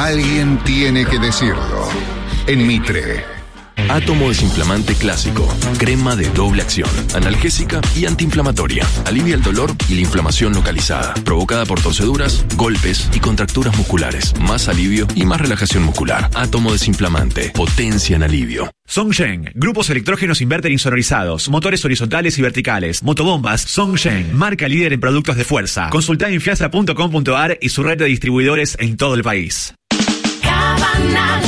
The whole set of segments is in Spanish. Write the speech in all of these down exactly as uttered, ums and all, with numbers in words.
Alguien tiene que decirlo. En Mitre. Átomo desinflamante clásico. Crema de doble acción. Analgésica y antiinflamatoria. Alivia el dolor y la inflamación localizada, provocada por torceduras, golpes y contracturas musculares. Más alivio y más relajación muscular. Átomo desinflamante. Potencia en alivio. Songshen. Grupos electrógenos inverter insonorizados. Motores horizontales y verticales. Motobombas. Songshen. Marca líder en productos de fuerza. Consultá en fiasa punto com punto ar y su red de distribuidores en todo el país. Cabanal.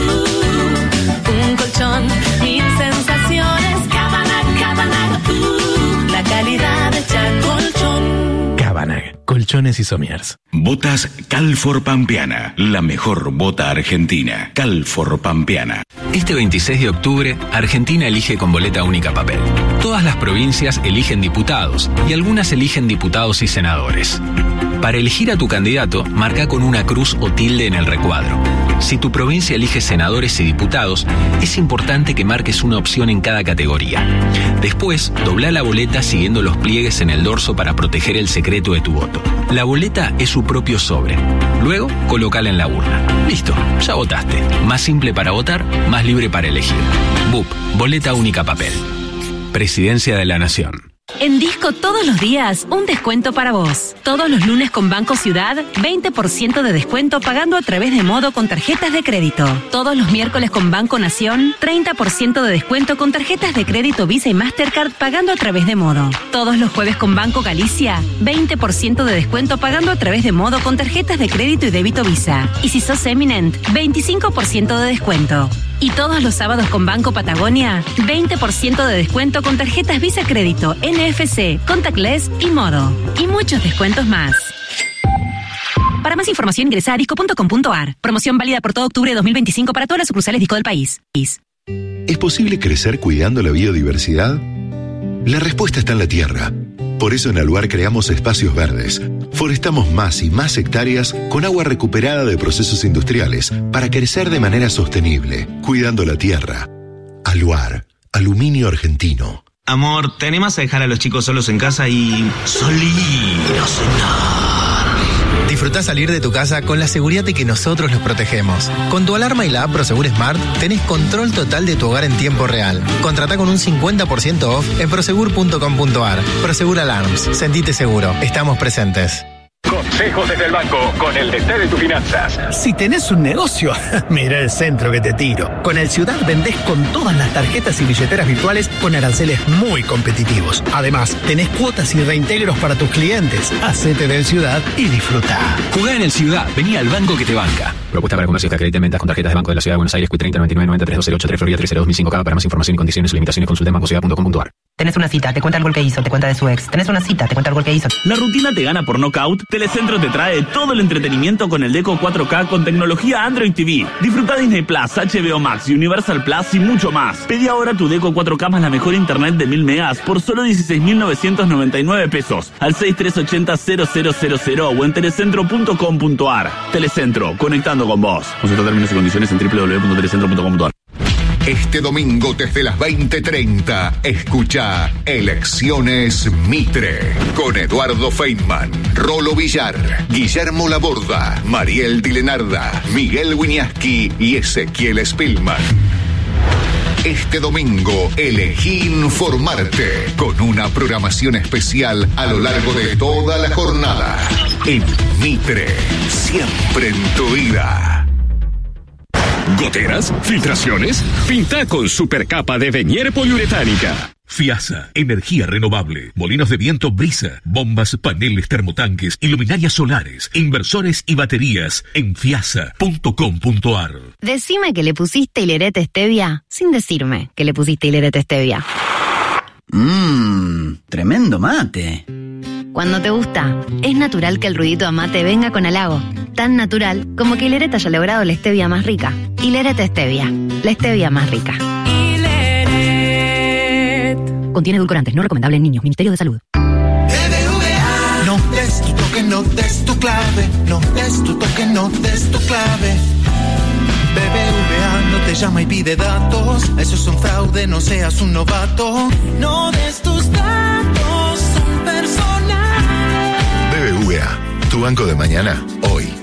Un colchón, mil sensaciones. Cabanal, Cabanal, uh, la calidad hecha colchón. Cabanal, colchones y somiers. Botas Calfor Pampeana, la mejor bota argentina. Calfor Pampeana. Este veintiséis de octubre, Argentina elige con boleta única papel. Todas las provincias eligen diputados y algunas eligen diputados y senadores. Para elegir a tu candidato, marca con una cruz o tilde en el recuadro. Si tu provincia elige senadores y diputados, es importante que marques una opción en cada categoría. Después, dobla la boleta siguiendo los pliegues en el dorso para proteger el secreto de tu voto. La boleta es su propio sobre. Luego, colócala en la urna. Listo, ya votaste. Más simple para votar, más libre para elegir. B U P, boleta única papel. Presidencia de la Nación. En Disco todos los días, un descuento para vos. Todos los lunes con Banco Ciudad, veinte por ciento de descuento pagando a través de Modo con tarjetas de crédito. Todos los miércoles con Banco Nación, treinta por ciento de descuento con tarjetas de crédito Visa y Mastercard pagando a través de Modo. Todos los jueves con Banco Galicia, veinte por ciento de descuento pagando a través de Modo con tarjetas de crédito y débito Visa. Y si sos Eminent, veinticinco por ciento de descuento. Y todos los sábados con Banco Patagonia, veinte por ciento de descuento con tarjetas Visa Crédito, N F C, Contactless y Modo. Y muchos descuentos más. Para más información ingresa a disco punto com punto ar. Promoción válida por todo octubre de dos mil veinticinco para todas las sucursales Disco del país. ¿Es posible crecer cuidando la biodiversidad? La respuesta está en la tierra. Por eso en Aluar creamos espacios verdes. Forestamos más y más hectáreas con agua recuperada de procesos industriales para crecer de manera sostenible, cuidando la tierra. Aluar, aluminio argentino. Amor, ¿te animas a dejar a los chicos solos en casa y salir a cenar? Disfrutá salir de tu casa con la seguridad de que nosotros los protegemos. Con tu alarma y la app Prosegur Smart tenés control total de tu hogar en tiempo real. Contratá con un cincuenta por ciento off en prosegur punto com punto ar. Prosegur Alarms. Sentite seguro. Estamos presentes. Consejos desde el banco, con el D T de tus finanzas. Si tenés un negocio, mira el centro que te tiro. Con el Ciudad vendés con todas las tarjetas y billeteras virtuales con aranceles muy competitivos. Además, tenés cuotas y reintegros para tus clientes. Hacete del Ciudad y disfrutá. Jugá en el Ciudad, vení al banco que te banca. Propuesta para comercios que acrediten ventas con tarjetas de Banco de la Ciudad de Buenos Aires, Q treinta noventa y nueve noventa y tres dos cero ocho tres Florida tres cero dos mil cinco. Para más información y condiciones y limitaciones consulta en banco ciudad punto com punto ar. Tenés una cita, te cuenta el gol que hizo, te cuenta de su ex. Tenés una cita, te cuenta el gol que hizo. ¿La rutina te gana por nocaut? Telecentro te trae todo el entretenimiento con el Deco cuatro K con tecnología Android T V. Disfruta Disney Plus, H B O Max, Universal Plus y mucho más. Pedí ahora tu Deco cuatro K más la mejor internet de mil megas por solo dieciséis mil novecientos noventa y nueve pesos al seis tres ocho cero cero cero cero cero o en telecentro punto com punto ar. Telecentro, conectando con vos. Consulta términos y condiciones en doble u doble u doble u punto telecentro punto com punto ar. Este domingo desde las veinte treinta, escucha Elecciones Mitre con Eduardo Feynman, Rolo Villar, Guillermo Laborda, Mariel Dilenarda, Miguel Wiñaski y Ezequiel Spillman. Este domingo elegí informarte con una programación especial a lo largo de toda la jornada. En Mitre, siempre en tu vida. ¿Goteras? ¿Filtraciones? Pinta con supercapa de Venier poliuretánica. Fiasa, energía renovable, molinos de viento Brisa, bombas, paneles, termotanques, iluminarias solares, inversores y baterías en fiasa punto com punto ar. Decime que le pusiste hilerete stevia sin decirme que le pusiste hilerete stevia. Mmm, tremendo mate. Cuando te gusta, es natural que el ruidito a mate venga con halago. Tan natural como que Hileret haya logrado la stevia más rica. Hileret Stevia, la stevia más rica. Hileret. Contiene edulcorantes, no recomendable en niños. Ministerio de Salud. No des tu toque, no des tu clave. No des tu toque, no des tu clave. B B V A no te llama y pide datos. Eso es un fraude, no seas un novato. No des tus datos, son personales. B B V A, tu banco de mañana, hoy.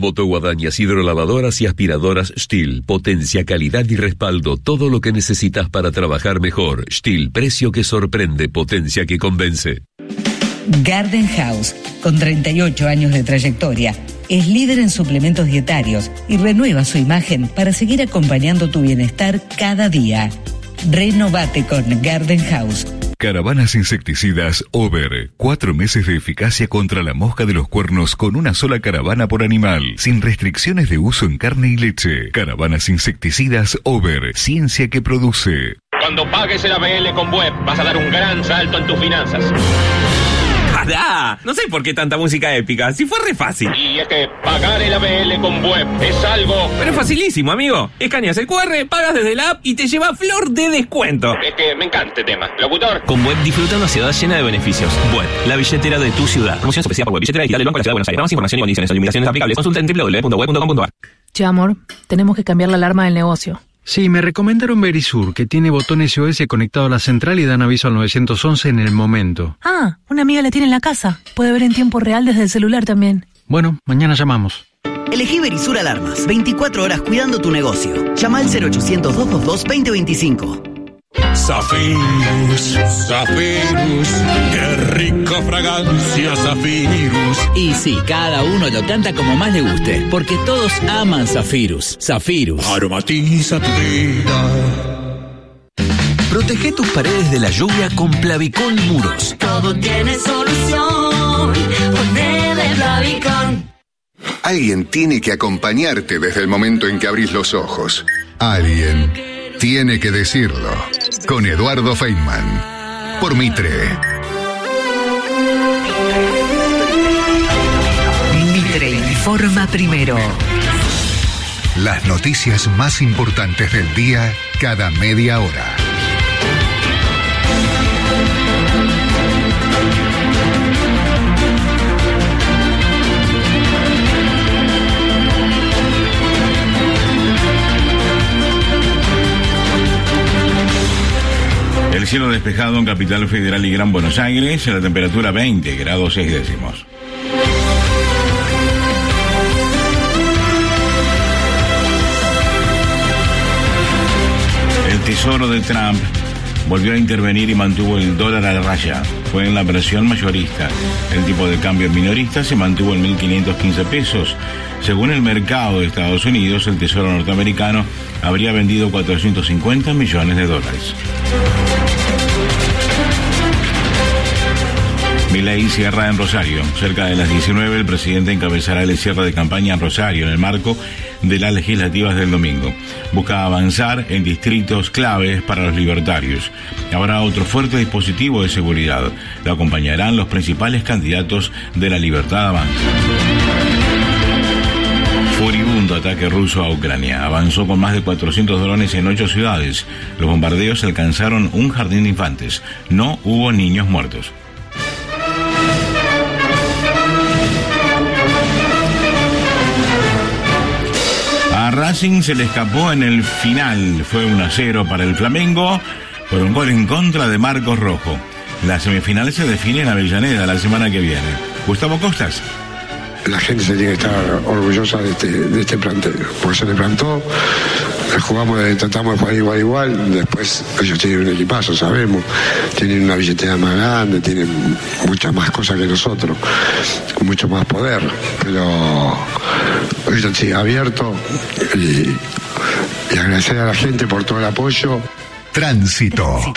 Motoguadañas, hidrolavadoras y aspiradoras Stihl. Potencia, calidad y respaldo. Todo lo que necesitas para trabajar mejor. Stihl, precio que sorprende, potencia que convence. Garden House, con treinta y ocho años de trayectoria, es líder en suplementos dietarios y renueva su imagen para seguir acompañando tu bienestar cada día. Renovate con Garden House. Caravanas insecticidas Over. Cuatro meses de eficacia contra la mosca de los cuernos con una sola caravana por animal. Sin restricciones de uso en carne y leche. Caravanas insecticidas Over. Ciencia que produce. Cuando pagues el A B L con Web, vas a dar un gran salto en tus finanzas. ¡Pará! No sé por qué tanta música épica, si fue re fácil. Y es que pagar el A B L con Web es algo... Pero es facilísimo, amigo. Escaneas el cu erre, pagas desde la app y te lleva flor de descuento. Es que me encanta este tema. Locutor. Con Web disfruta una ciudad llena de beneficios. Web, la billetera de tu ciudad. Promoción ofrecida por Web, billetera digital del Banco de la Ciudad de Buenos Aires. Para más información y condiciones o limitaciones aplicables, consulta en doble u doble u doble u punto web punto com punto a r. Che, amor, tenemos que cambiar la alarma del negocio. Sí, me recomendaron Verisur, que tiene botón S O S conectado a la central y dan aviso al nueve once en el momento. Ah, una amiga la tiene en la casa. Puede ver en tiempo real desde el celular también. Bueno, mañana llamamos. Elegí Verisur Alarmas. veinticuatro horas cuidando tu negocio. Llama al cero ochocientos, doscientos veintidós, veinte veinticinco. Zafirus, Zafirus, qué rica fragancia Zafirus. Y sí, cada uno lo canta como más le guste, porque todos aman Zafirus. Zafirus. Aromatiza tu vida. Protege tus paredes de la lluvia con Plavicol Muros. Todo tiene solución. Ponele Plavicol. Alguien tiene que acompañarte desde el momento en que abrís los ojos. Alguien tiene que decirlo. Con Eduardo Feynman. Por Mitre. Mitre informa primero. Las noticias más importantes del día cada media hora. El cielo despejado en Capital Federal y Gran Buenos Aires, la temperatura veinte grados seis décimos. El Tesoro de Trump volvió a intervenir y mantuvo el dólar a la raya. Fue en la versión mayorista. El tipo de cambio minorista se mantuvo en mil quinientos quince pesos. Según el mercado de Estados Unidos, el Tesoro norteamericano habría vendido cuatrocientos cincuenta millones de dólares. Milei cierra en Rosario. Cerca de las diecinueve, el presidente encabezará el cierre de campaña en Rosario en el marco de las legislativas del domingo. Busca avanzar en distritos claves para los libertarios. Habrá otro fuerte dispositivo de seguridad. Lo acompañarán los principales candidatos de la Libertad Avanza. Furibundo ataque ruso a Ucrania. Avanzó con más de cuatrocientos drones en ocho ciudades. Los bombardeos alcanzaron un jardín de infantes. No hubo niños muertos. A Racing se le escapó en el final. Fue uno a cero para el Flamengo por un gol en contra de Marcos Rojo. Las semifinales se definen en Avellaneda la semana que viene. Gustavo Costas. La gente se tiene que estar orgullosa de este, de este plantel, porque se le plantó, jugamos, tratamos de jugar igual igual, después ellos tienen un equipazo, sabemos, tienen una billetera más grande, tienen muchas más cosas que nosotros, mucho más poder, pero ellos sigue abierto y, y agradecer a la gente por todo el apoyo. Tránsito. Tránsito.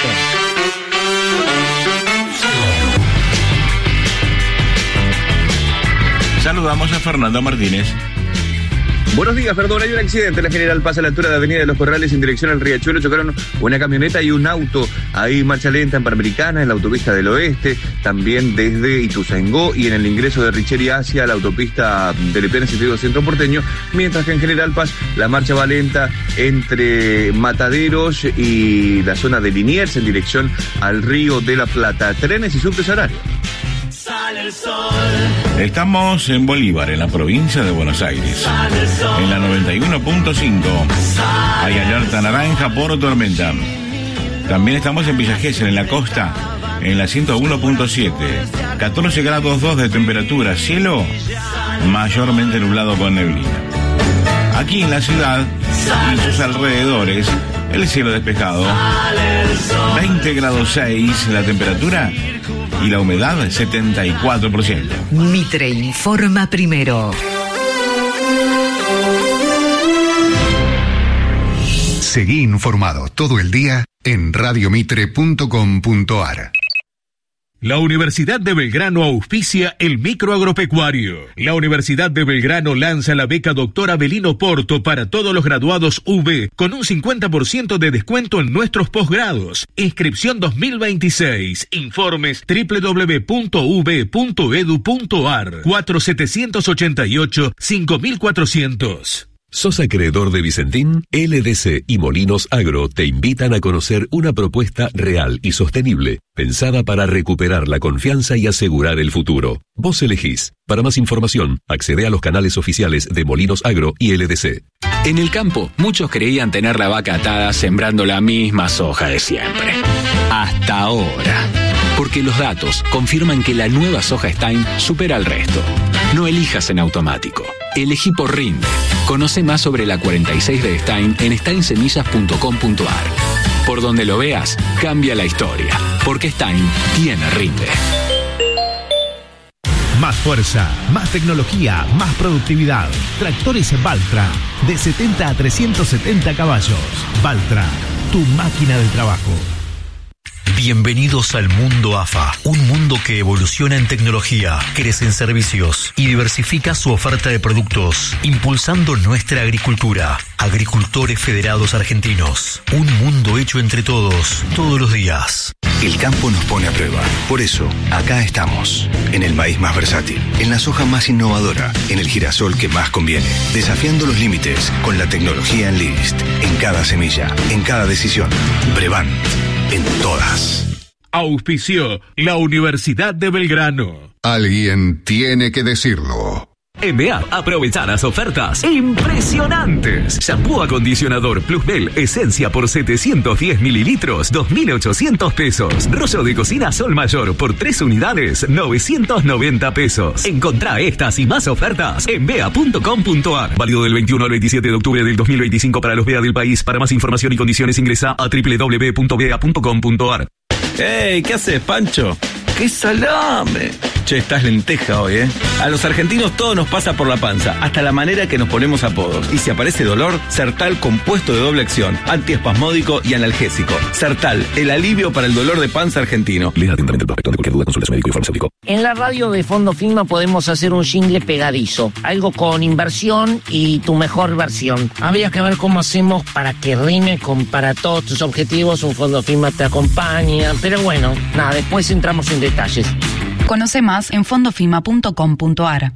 Saludamos a Fernando Martínez. Buenos días, perdón, hay un accidente en la General Paz a la altura de Avenida de los Corrales en dirección al Riachuelo. Chocaron una camioneta y un auto. Ahí marcha lenta en Panamericana, en la autopista del Oeste, también desde Ituzaingó y en el ingreso de Richeri hacia la autopista del Pleno Sentido Centro Porteño, mientras que en General Paz la marcha va lenta entre Mataderos y la zona de Liniers en dirección al Río de la Plata. Trenes y subtes horarios. Sale el sol. Estamos en Bolívar, en la provincia de Buenos Aires. En la noventa y uno punto cinco. Hay alerta naranja por tormenta. También estamos en Villa Gesell, en la costa, en la ciento uno punto siete. catorce grados dos de temperatura. Cielo mayormente nublado con neblina. Aquí en la ciudad y sus alrededores, el cielo despejado, veinte grados seis la temperatura y la humedad setenta y cuatro por ciento. Mitre informa primero. Seguí informado todo el día en radiomitre punto com punto ar. La Universidad de Belgrano auspicia el microagropecuario. La Universidad de Belgrano lanza la beca Doctor Avelino Porto para todos los graduados U B con un cincuenta por ciento de descuento en nuestros posgrados. Inscripción dos mil veintiséis. Informes doble u doble u doble u punto u b punto e d u punto a r. cuatro siete ocho ocho cinco cuatrocientos. ¿Sos acreedor de Vicentín? L D C y Molinos Agro te invitan a conocer una propuesta real y sostenible, pensada para recuperar la confianza y asegurar el futuro. Vos elegís. Para más información, accede a los canales oficiales de Molinos Agro y L D C. En el campo, muchos creían tener la vaca atada sembrando la misma soja de siempre. Hasta ahora. Porque los datos confirman que la nueva soja Stein supera al resto. No elijas en automático. Elegí por Rinde. Conoce más sobre la cuarenta y seis de Stein en stein semillas punto com punto a r. Por donde lo veas, cambia la historia. Porque Stein tiene Rinde. Más fuerza, más tecnología, más productividad. Tractores Valtra. De setenta a trescientos setenta caballos. Valtra, tu máquina de trabajo. Bienvenidos al mundo A F A, un mundo que evoluciona en tecnología, crece en servicios y diversifica su oferta de productos, impulsando nuestra agricultura. Agricultores Federados Argentinos, un mundo hecho entre todos, todos los días. El campo nos pone a prueba, por eso, acá estamos, en el maíz más versátil, en la soja más innovadora, en el girasol que más conviene, desafiando los límites con la tecnología Enlist, en cada semilla, en cada decisión. Brevant. En todas. Auspició la Universidad de Belgrano. Alguien tiene que decirlo. En B A, aprovechar las ofertas impresionantes. Shampoo acondicionador Plus Bell Esencia por setecientos diez mililitros, dos mil ochocientos pesos. Rollo de cocina Sol Mayor por tres unidades, novecientos noventa pesos. Encontrá estas y más ofertas en bea punto com punto a r. Válido del veintiuno al veintisiete de octubre del dos mil veinticinco para los B A del país. Para más información y condiciones ingresa a doble u doble u doble u punto bea punto com punto a r. ¡Ey! ¿Qué haces, Pancho? ¡Qué salame! Che, estás lenteja hoy, ¿eh? A los argentinos todo nos pasa por la panza, hasta la manera que nos ponemos apodos. Y si aparece dolor, Sertal compuesto de doble acción, antiespasmódico y analgésico. Sertal, el alivio para el dolor de panza argentino. Lea atentamente el prospecto. De cualquier duda, consulte a su médico y farmacéutico. En la radio de Fondo Fima podemos hacer un jingle pegadizo, algo con inversión y tu mejor versión. Habría que ver cómo hacemos para que rime con para todos tus objetivos, un Fondo Fima te acompaña, pero bueno, nada, después entramos en detalles. Conoce más en fondofima punto com punto a r.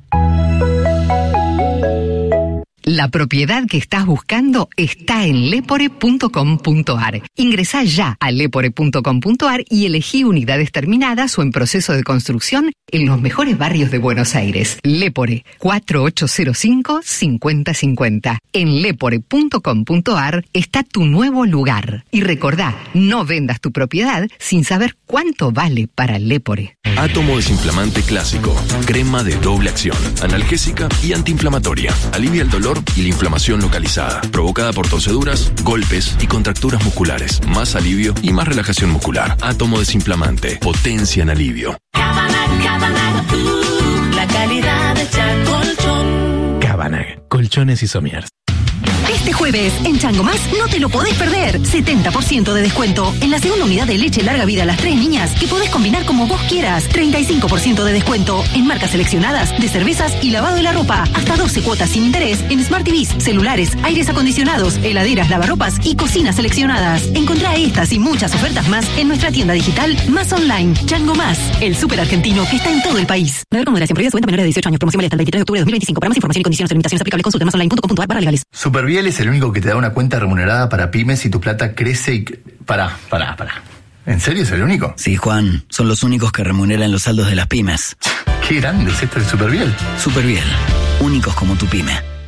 La propiedad que estás buscando está en lepore punto com punto a r. Ingresá ya a lepore punto com punto a r y elegí unidades terminadas o en proceso de construcción en los mejores barrios de Buenos Aires. Lepore, cuatro ocho cero cinco, cinco cero cinco cero. En lepore punto com punto a r está tu nuevo lugar. Y recordá, no vendas tu propiedad sin saber cuánto vale para Lepore. Átomo desinflamante clásico. Crema de doble acción. Analgésica y antiinflamatoria. Alivia el dolor y la inflamación localizada, provocada por torceduras, golpes y contracturas musculares. Más alivio y más relajación muscular. Átomo desinflamante. Potencia en alivio. Cabanag, Cabanag, uh, la calidad de Chacolchón. Cabanag. Colchones y somiers. Este jueves, en Chango Más, no te lo podés perder. setenta por ciento de descuento en la segunda unidad de leche larga vida a las tres niñas, que podés combinar como vos quieras. treinta y cinco por ciento de descuento en marcas seleccionadas de cervezas y lavado de la ropa. Hasta doce cuotas sin interés en Smart T Vs, celulares, aires acondicionados, heladeras, lavarropas y cocinas seleccionadas. Encontrá estas y muchas ofertas más en nuestra tienda digital Más Online. Chango Más, el súper argentino que está en todo el país. Deber con moderación, prohibida su venta a menores de dieciocho años. Promoción válida hasta el veintitrés de octubre de dos mil veinticinco. Para más información y condiciones y limitaciones aplicables, consulte masonline punto com punto a r barra legales. Superviel es el único que te da una cuenta remunerada para pymes y tu plata crece y... Pará, pará, pará. ¿En serio es el único? Sí, Juan. Son los únicos que remuneran los saldos de las pymes. Qué grande es esto de Superviel. Superviel. Únicos como tu pyme.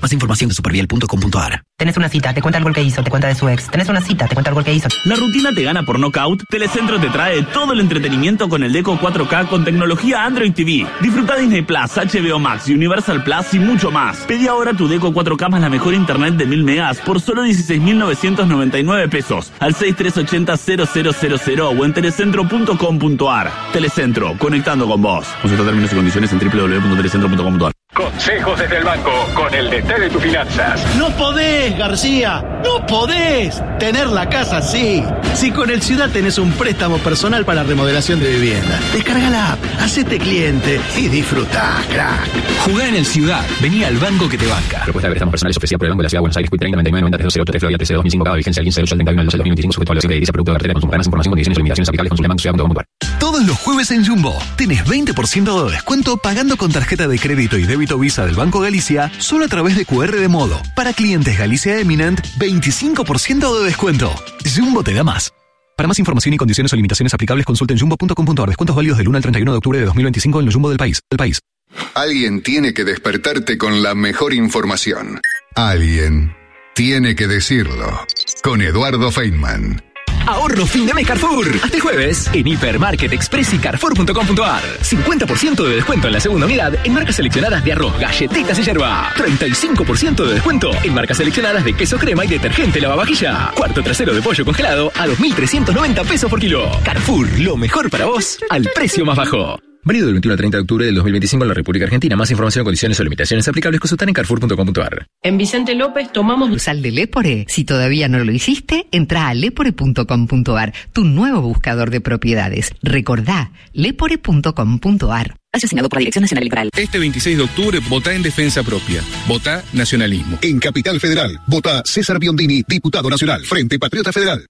Más información de superviel punto com punto a r. Tenés una cita, te cuenta el gol que hizo, te cuenta de su ex. Tenés una cita, te cuenta el gol que hizo. ¿La rutina te gana por nocaut? Telecentro te trae todo el entretenimiento con el Deco cuatro K con tecnología Android T V. Disfruta Disney Plus, H B O Max, Universal Plus y mucho más. Pedí ahora tu Deco cuatro K más la mejor internet de mil megas por solo dieciséis mil novecientos noventa y nueve pesos al seis tres ocho cero cero cero cero cero o en telecentro punto com punto a r. Telecentro, conectando con vos. Consulta términos y condiciones en doble u doble u doble u punto telecentro punto com punto a r. Consejos desde el banco, con el D T de tus finanzas. No podés, García, no podés tener la casa así. Si con el Ciudad tenés un préstamo personal para remodelación de vivienda, descarga la app, hacete cliente y disfrutá, crack. Jugá en el Ciudad, vení al banco que te banca. Propuesta de préstamos personales ofrecida por el Banco de la Ciudad de Buenos Aires, Q treinta noventa y nueve noventa tres cero tres Florida T C dos mil cinco, cada vigencia el quince de ocho del treinta y uno del doce del dos mil veinticinco, sujeto a evaluación de edilicia, producto de cartera de consumo. Más información, condiciones y limitaciones aplicables. Consulta banco ciudad punto com punto a r. Todos los jueves en Jumbo tenés veinte por ciento de descuento pagando con tarjeta de crédito y débito Visa del Banco Galicia solo a través de Q R de Modo. Para clientes Galicia Eminent, veinticinco por ciento de descuento. Jumbo te da más. Para más información y condiciones o limitaciones aplicables, consulten jumbo punto com punto a r. Descuentos válidos del uno al treinta y uno de octubre de dos mil veinticinco en los Jumbo del país. El país. Alguien tiene que despertarte con la mejor información. Alguien tiene que decirlo. Con Eduardo Feynman. Ahorro fin de mes Carrefour. Hasta el jueves en Hipermarket Express y Carrefour punto com punto a r. cincuenta por ciento de descuento en la segunda unidad en marcas seleccionadas de arroz, galletitas y yerba. treinta y cinco por ciento de descuento en marcas seleccionadas de queso crema y detergente lavavajilla. Cuarto trasero de pollo congelado a dos mil trescientos noventa pesos por kilo. Carrefour, lo mejor para vos al precio más bajo. Válido del veintiuno al treinta de octubre del dos mil veinticinco en la República Argentina. Más información, condiciones o limitaciones aplicables consultan en carrefour punto com punto a r. En Vicente López tomamos sal de Lépore. Si todavía no lo hiciste, entra a lepore punto com punto a r, tu nuevo buscador de propiedades. Recordá, lepore punto com punto a r. Asesinado por la Dirección Nacional Electoral. Este veintiséis de octubre, votá en defensa propia. Votá nacionalismo. En Capital Federal, vota César Biondini, diputado nacional, Frente Patriota Federal.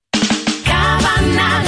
Cabanal,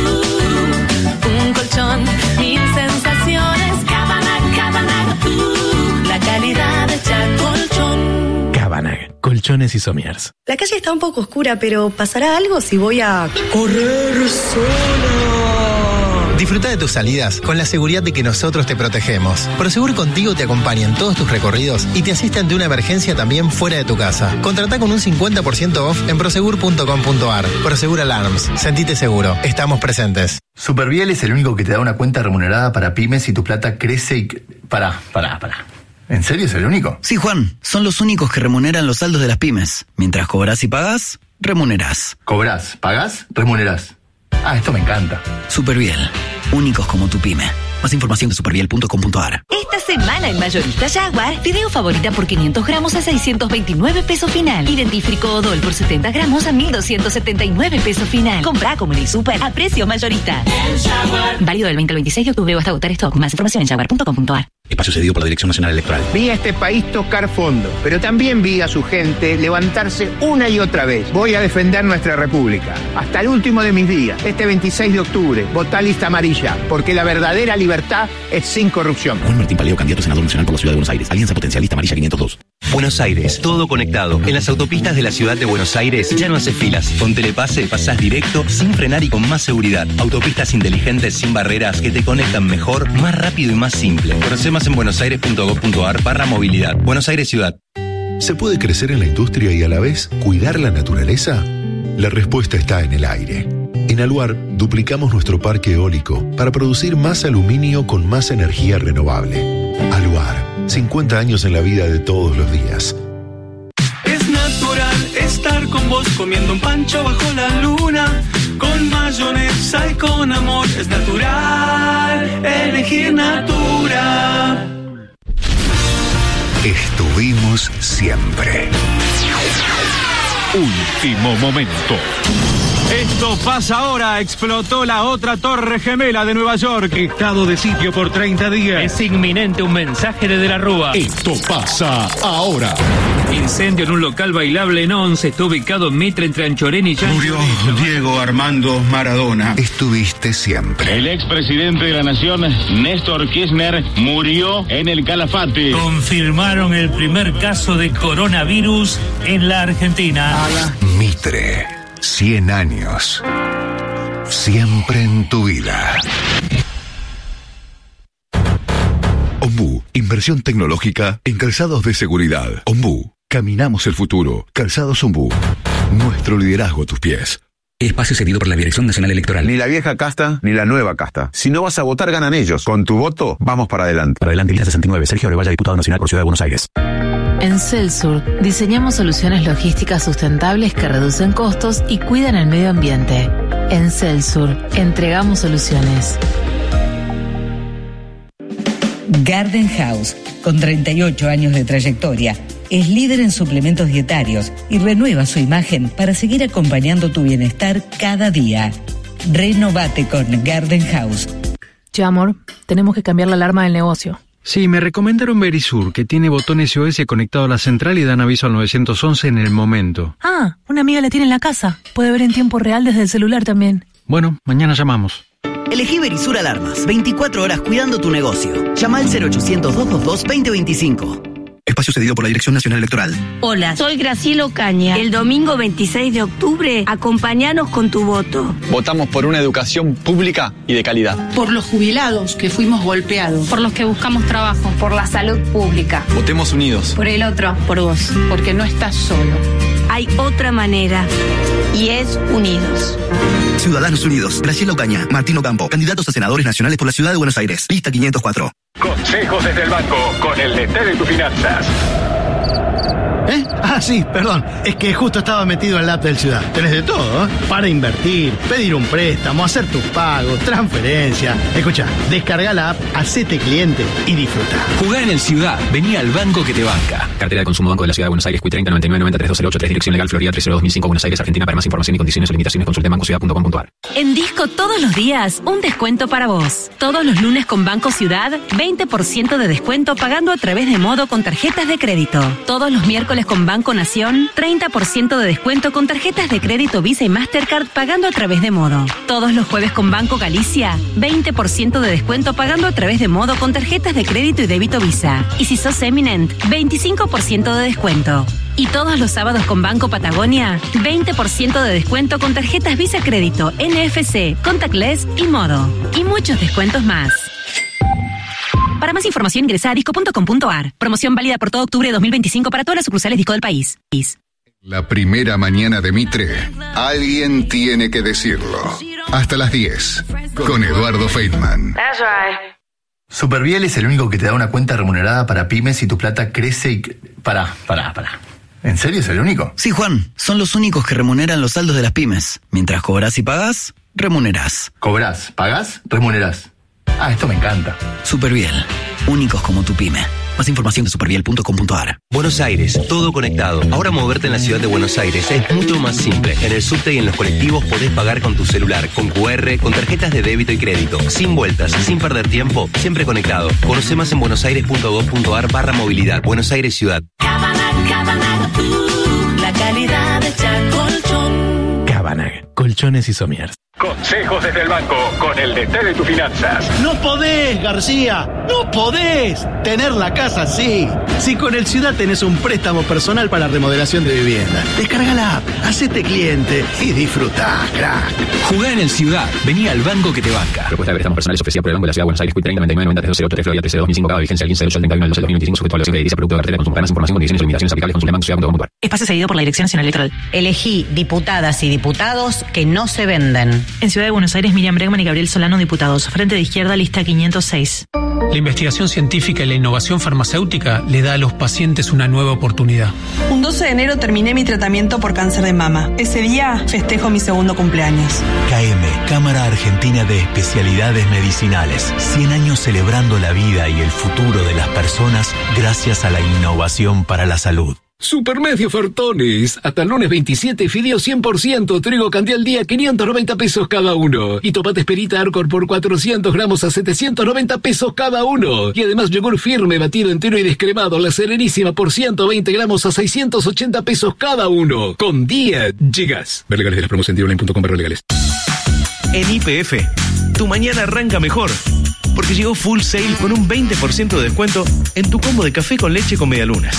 uh, un colchón, mil sensaciones. Cabanal, Cabanal, uh, la calidad de Chacolchón. Cabanal, colchones y somiers. La calle está un poco oscura, pero ¿pasará algo si voy a correr sola? Disfruta de tus salidas con la seguridad de que nosotros te protegemos. Prosegur Contigo te acompaña en todos tus recorridos y te asiste ante una emergencia también fuera de tu casa. Contratá con un cincuenta por ciento off en prosegur punto com punto a r. Prosegur Alarms. Sentite seguro. Estamos presentes. Superviel es el único que te da una cuenta remunerada para pymes y tu plata crece y... Pará, pará, pará. ¿En serio es el único? Sí, Juan. Son los únicos que remuneran los saldos de las pymes. Mientras cobras y pagás, remunerás. Cobrás, pagás, remunerás. Ah, esto me encanta. Superviel. Únicos como tu pyme. Más información de superviel punto com punto a r. Esta semana en Mayorista Jaguar, fideo favorita por quinientos gramos a seiscientos veintinueve pesos final. Y dentífrico Odol por setenta gramos a mil doscientos setenta y nueve pesos final. Comprá como en el super a precio mayorista. Válido del veinte al veintiséis de octubre o hasta agotar stock. Más información en jaguar punto com punto a r. Espacio cedido por la Dirección Nacional Electoral. Vi a este país tocar fondo, pero también vi a su gente levantarse una y otra vez. Voy a defender nuestra república. Hasta el último de mis días. Este veintiséis de octubre, votá lista amarilla, porque la verdadera libertad es sin corrupción. Juan Martín Paleo, candidato a senador nacional por la Ciudad de Buenos Aires. Alianza Potencialista Amarilla quinientos dos. Buenos Aires, todo conectado. En las autopistas de la ciudad de Buenos Aires ya no haces filas. Con Telepase pasás directo, sin frenar y con más seguridad. Autopistas inteligentes sin barreras que te conectan mejor, más rápido y más simple. Conoce más en buenosaires punto gov punto a r barra movilidad. Buenos Aires Ciudad. ¿Se puede crecer en la industria y a la vez cuidar la naturaleza? La respuesta está en el aire. En Aluar duplicamos nuestro parque eólico para producir más aluminio con más energía renovable. Aluar, cincuenta años en la vida de todos los días. Es natural estar con vos comiendo un pancho bajo la luna, con mayonesa y con amor. Es natural elegir Natura. Estuvimos siempre. Último momento. Esto pasa ahora. Explotó la otra torre gemela de Nueva York. Estado de sitio por treinta días. Es inminente un mensaje de De la Rúa. Esto pasa ahora. Incendio en un local bailable en Once. Está ubicado en Mitre entre Anchorén y Yancho. Murió Diego Armando Maradona. Estuviste siempre. El expresidente de la Nación, Néstor Kirchner, murió en el Calafate. Confirmaron el primer caso de coronavirus en la Argentina. Mitre, cien años. Siempre en tu vida. Ombú, inversión tecnológica en calzados de seguridad. Ombú, Caminamos el futuro. Calzados Ombú. Nuestro liderazgo a tus pies. Espacio cedido por la Dirección Nacional Electoral. Ni la vieja casta, ni la nueva casta. Si no vas a votar, ganan ellos. Con tu voto, vamos para adelante. Para adelante, lista sesenta y nueve. Sergio Arevalla, diputado nacional por Ciudad de Buenos Aires. En Celsur, diseñamos soluciones logísticas sustentables que reducen costos y cuidan el medio ambiente. En Celsur, entregamos soluciones. Garden House, con treinta y ocho años de trayectoria, es líder en suplementos dietarios y renueva su imagen para seguir acompañando tu bienestar cada día. Renovate con Garden House. Che, amor, tenemos que cambiar la alarma del negocio. Sí, me recomendaron Verisur, que tiene botón S O S conectado a la central y dan aviso al nueve once en el momento. Ah, una amiga la tiene en la casa. Puede ver en tiempo real desde el celular también. Bueno, mañana llamamos. Elegí Verisur Alarmas. veinticuatro horas cuidando tu negocio. Llama al cero ochocientos, doscientos veintidós, veinte veinticinco. Espacio cedido por la Dirección Nacional Electoral. Hola, soy Graciela Ocaña. El domingo veintiséis de octubre, acompáñanos con tu voto. Votamos por una educación pública y de calidad. Por los jubilados que fuimos golpeados. Por los que buscamos trabajo. Por la salud pública. Votemos unidos. Por el otro. Por vos. Porque no estás solo. Hay otra manera. Y es unidos. Ciudadanos Unidos. Graciela Ocaña, Martín Ocampo, candidatos a senadores nacionales por la Ciudad de Buenos Aires. Lista quinientos cuatro. Consejos desde el banco con el D T de tus finanzas. ¿Eh? Ah, sí, perdón. Es que justo estaba metido en la app del Ciudad. Tenés de todo, ¿eh? Para invertir, pedir un préstamo, hacer tus pagos, transferencia. Escucha, descarga la app, hacete cliente y disfruta. Jugá en el Ciudad. Vení al banco que te banca. Cartera de consumo Banco de la Ciudad de Buenos Aires. Q treinta, noventa y nueve, noventa, treinta y dos cero ocho tres. Dirección legal Florida tres cero dos mil cinco, Buenos Aires, Argentina. Para más información y condiciones o limitaciones consulte banco ciudad punto com punto a r. En Disco todos los días, un descuento para vos. Todos los lunes con Banco Ciudad, veinte por ciento de descuento pagando a través de Modo con tarjetas de crédito. Todos los miércoles con Banco Nación, treinta por ciento de descuento con tarjetas de crédito Visa y Mastercard pagando a través de Modo. Todos los jueves con Banco Galicia, veinte por ciento de descuento pagando a través de Modo con tarjetas de crédito y débito Visa. Y si sos Eminent, veinticinco por ciento de descuento. Y todos los sábados con Banco Patagonia, veinte por ciento de descuento con tarjetas Visa Crédito, N F C, Contactless y Modo. Y muchos descuentos más. Para más información ingresa a disco punto com punto a r. Promoción válida por todo octubre de dos mil veinticinco para todas las sucursales Disco del país. La primera mañana de Mitre, alguien tiene que decirlo. Hasta las diez, con Eduardo Feynman. That's right. Superviel es el único que te da una cuenta remunerada para pymes y tu plata crece y... Pará, pará, pará. ¿En serio es el único? Sí, Juan. Son los únicos que remuneran los saldos de las pymes. Mientras cobras y pagás, remunerás. Cobrás, pagás, remunerás. Ah, esto me encanta. Superviel. Únicos como tu pyme. Más información de superviel punto com punto a r. Buenos Aires, todo conectado. Ahora moverte en la ciudad de Buenos Aires es mucho más simple. En el subte y en los colectivos podés pagar con tu celular, con Q R, con tarjetas de débito y crédito. Sin vueltas, sin perder tiempo, siempre conectado. Conoce más en buenosaires punto gov punto a r barra movilidad. Buenos Aires Ciudad. Cabanag, Cabanag, uh, la calidad de Chacolchón. Cabanag, colchones y somiers. Consejos desde el banco con el D T de tus finanzas. No podés, García, no podés tener la casa así. Si con el Ciudad tenés un préstamo personal para remodelación de vivienda, descarga la app, hacete cliente y disfrutá, crack. Jugá en el Ciudad. Vení al banco que te banca. Propuesta de préstamos personales ofrecida por el Banco de la Ciudad de Buenos Aires. Q treinta, noventa y nueve, noventa, treinta y dos cero ocho tres, Florida tres cero dos mil cinco. Cada vigencia el quince de ocho al treinta y uno del dos mil veinticinco. Sujeto a la evaluación de edilicia, producto de cartera de consumo. Para más información, condiciones y limitaciones aplicables, consulte banco ciudad punto com punto a r. Espacio cedido por la Dirección Nacional Electoral. Elegí diputadas y diputados que no se venden. En Ciudad de Buenos Aires, Miriam Bregman y Gabriel Solano, diputados. Frente de Izquierda, lista quinientos seis. La investigación científica y la innovación farmacéutica le da a los pacientes una nueva oportunidad. Un doce de enero terminé mi tratamiento por cáncer de mama. Ese día festejo mi segundo cumpleaños. K M, Cámara Argentina de Especialidades Medicinales. cien años celebrando la vida y el futuro de las personas gracias a la innovación para la salud. Supermedio ofertones. Hasta el lunes veintisiete, fideo cien por ciento, trigo candí al día, quinientos noventa pesos cada uno. Y tomate Esperita Arcor por cuatrocientos gramos a setecientos noventa pesos cada uno. Y además yogur firme, batido entero y descremado, la Serenísima por ciento veinte gramos a seiscientos ochenta pesos cada uno. Con día llegas. Ver legales de las promos en online punto com barra legales. En Y P F, tu mañana arranca mejor. Porque llegó Full Sale con un veinte por ciento de descuento en tu combo de café con leche con medialunas.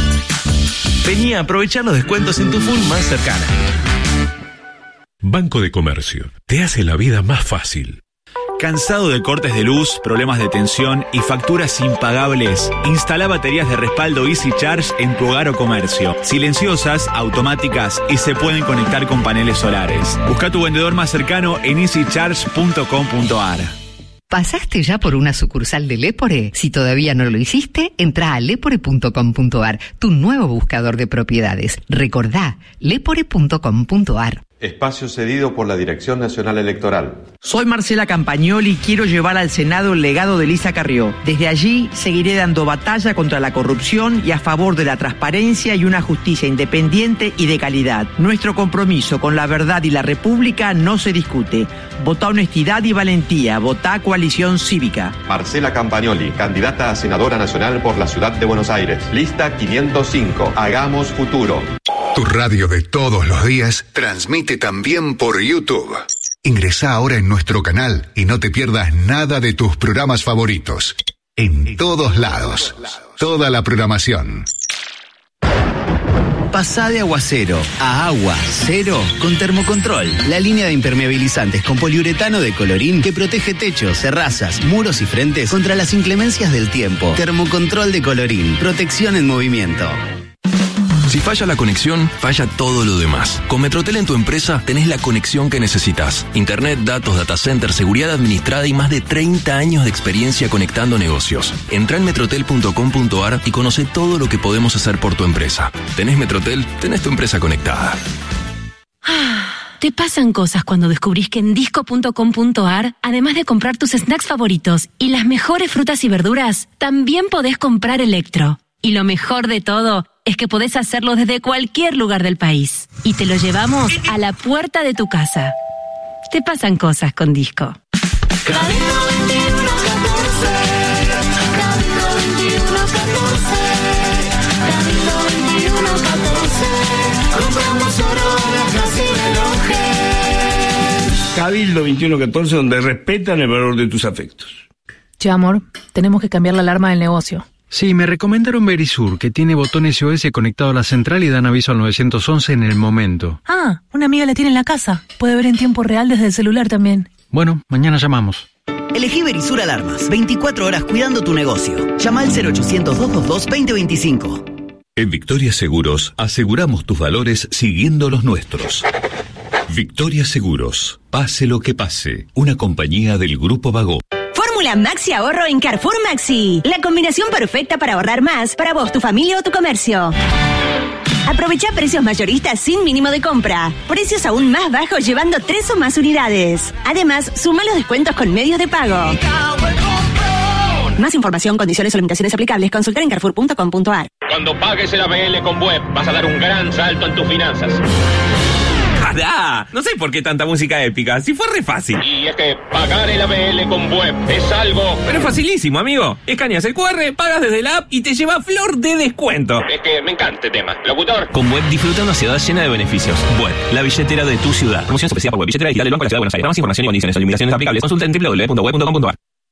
Vení a aprovechar los descuentos en tu full más cercana. Banco de Comercio. Te hace la vida más fácil. ¿Cansado de cortes de luz, problemas de tensión y facturas impagables? Instala baterías de respaldo Easy Charge en tu hogar o comercio. Silenciosas, automáticas y se pueden conectar con paneles solares. Busca tu vendedor más cercano en easy charge punto com punto a r. ¿Pasaste ya por una sucursal de Lepore? Si todavía no lo hiciste, entra a lepore punto com punto a r, tu nuevo buscador de propiedades. Recordá, lepore punto com punto a r. Espacio cedido por la Dirección Nacional Electoral. Soy Marcela Campagnoli y quiero llevar al Senado el legado de Elisa Carrió. Desde allí seguiré dando batalla contra la corrupción y a favor de la transparencia y una justicia independiente y de calidad. Nuestro compromiso con la verdad y la república no se discute. Votá honestidad y valentía. Votá coalición cívica. Marcela Campagnoli, candidata a senadora nacional por la Ciudad de Buenos Aires. Lista quinientos cinco. Hagamos futuro. Tu radio de todos los días transmite también por YouTube. Ingresá ahora en nuestro canal y no te pierdas nada de tus programas favoritos. En todos lados. Toda la programación. Pasá de agua cero a agua cero con Termocontrol, la línea de impermeabilizantes con poliuretano de Colorín que protege techos, terrazas, muros y frentes contra las inclemencias del tiempo. Termocontrol de Colorín, protección en movimiento. Si falla la conexión, falla todo lo demás. Con Metrotel en tu empresa tenés la conexión que necesitas. Internet, datos, data center, seguridad administrada y más de treinta años de experiencia conectando negocios. Entrá en metrotel punto com punto a r y conoce todo lo que podemos hacer por tu empresa. ¿Tenés Metrotel? Tenés tu empresa conectada. Te pasan cosas cuando descubrís que en disco punto com punto a r, además de comprar tus snacks favoritos y las mejores frutas y verduras, también podés comprar electro. Y lo mejor de todo es que podés hacerlo desde cualquier lugar del país. Y te lo llevamos a la puerta de tu casa. Te pasan cosas con Disco. Cabildo veintiuno catorce, Cabildo veintiuno catorce, Cabildo veintiuno catorce, compramos oro, alhajas y relojes. Cabildo veintiuno catorce, donde respetan el valor de tus afectos. Che, amor, tenemos que cambiar la alarma del negocio. Sí, me recomendaron Verisur, que tiene botón S O S conectado a la central y dan aviso al nueve once en el momento. Ah, una amiga la tiene en la casa. Puede ver en tiempo real desde el celular también. Bueno, mañana llamamos. Elegí Verisur Alarmas. veinticuatro horas cuidando tu negocio. Llama al cero ochocientos, doscientos veintidós, veinte veinticinco. En Victoria Seguros aseguramos tus valores siguiendo los nuestros. Victoria Seguros. Pase lo que pase. Una compañía del Grupo Vago. Fórmula Maxi Ahorro en Carrefour Maxi. La combinación perfecta para ahorrar más para vos, tu familia o tu comercio. Aprovecha precios mayoristas sin mínimo de compra. Precios aún más bajos llevando tres o más unidades. Además, suma los descuentos con medios de pago. Más información, condiciones o limitaciones aplicables, consultar en carrefour punto com punto a r. Cuando pagues el A B L con Web, vas a dar un gran salto en tus finanzas. ¡Jadá! No sé por qué tanta música épica, si fue re fácil. Y es que pagar el A B L con Web es algo... Pero es facilísimo, amigo. Escaneas el cu erre, pagas desde la app y te lleva flor de descuento. Es que me encanta este tema. Locutor. Con Web disfruta una ciudad llena de beneficios. Web, la billetera de tu ciudad. Promoción especial por Web, billetera digital del Banco de la Ciudad de Buenos Aires. Para más información y condiciones o limitaciones aplicables, consulta en doble u doble u doble u punto web punto com punto a r.